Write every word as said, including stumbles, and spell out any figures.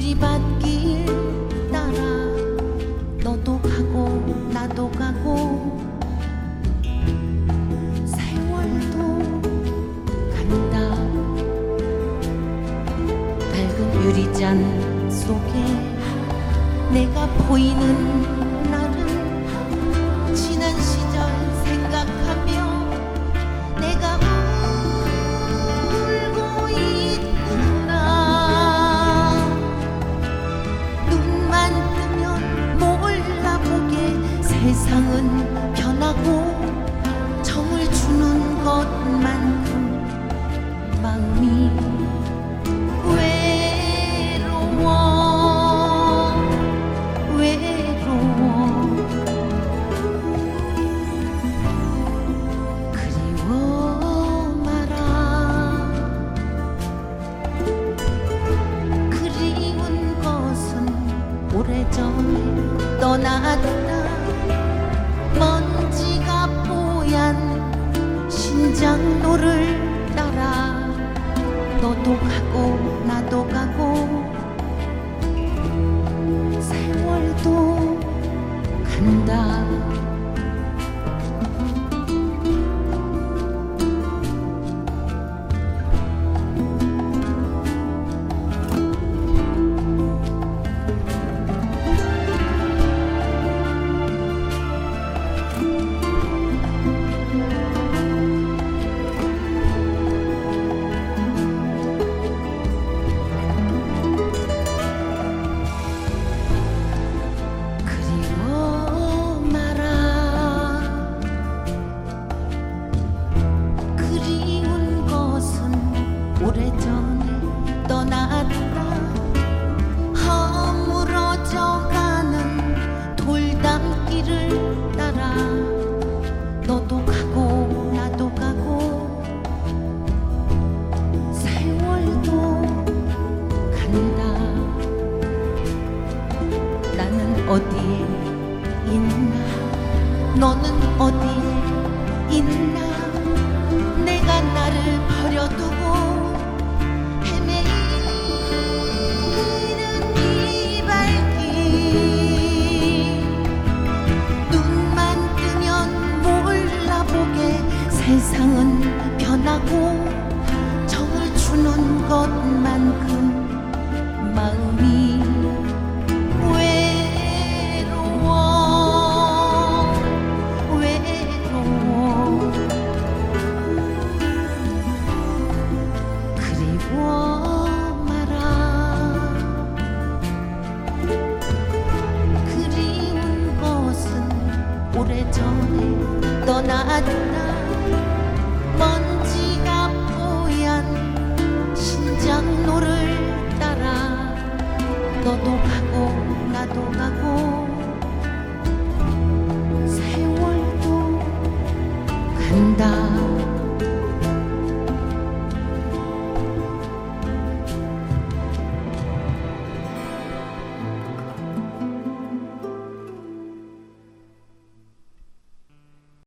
유리밭길 따라 너도 가고 나도 가고 세월도 간다. 밝은 유리잔 속에 내가 보이는 나를 지난 시절 생각하며 내가 울고 있구나. 눈만 뜨면 몰라보게 세상은 변하고 정을 주는 것만큼 마음이 오래전에 떠났다. 먼지가 뽀얀 신장로를 따라 너도 가고 나도 가고 세월도 간다. 오래전에 떠났다. 허물어져 가는 돌담길을 따라 너도 가고 나도 가고 세월도 간다. 나는 어디에 있나 너는 어디에 있나. 내가 나를 버려두고 세상은 변하고 정을 주는 것만큼 마음이 외로워 외로워. 그리워 마라. 그리운 것은 오래전에 떠났다. 먼지가 뽀얀 신장로를 따라 너도 가고 나도 가고 세월도 간다.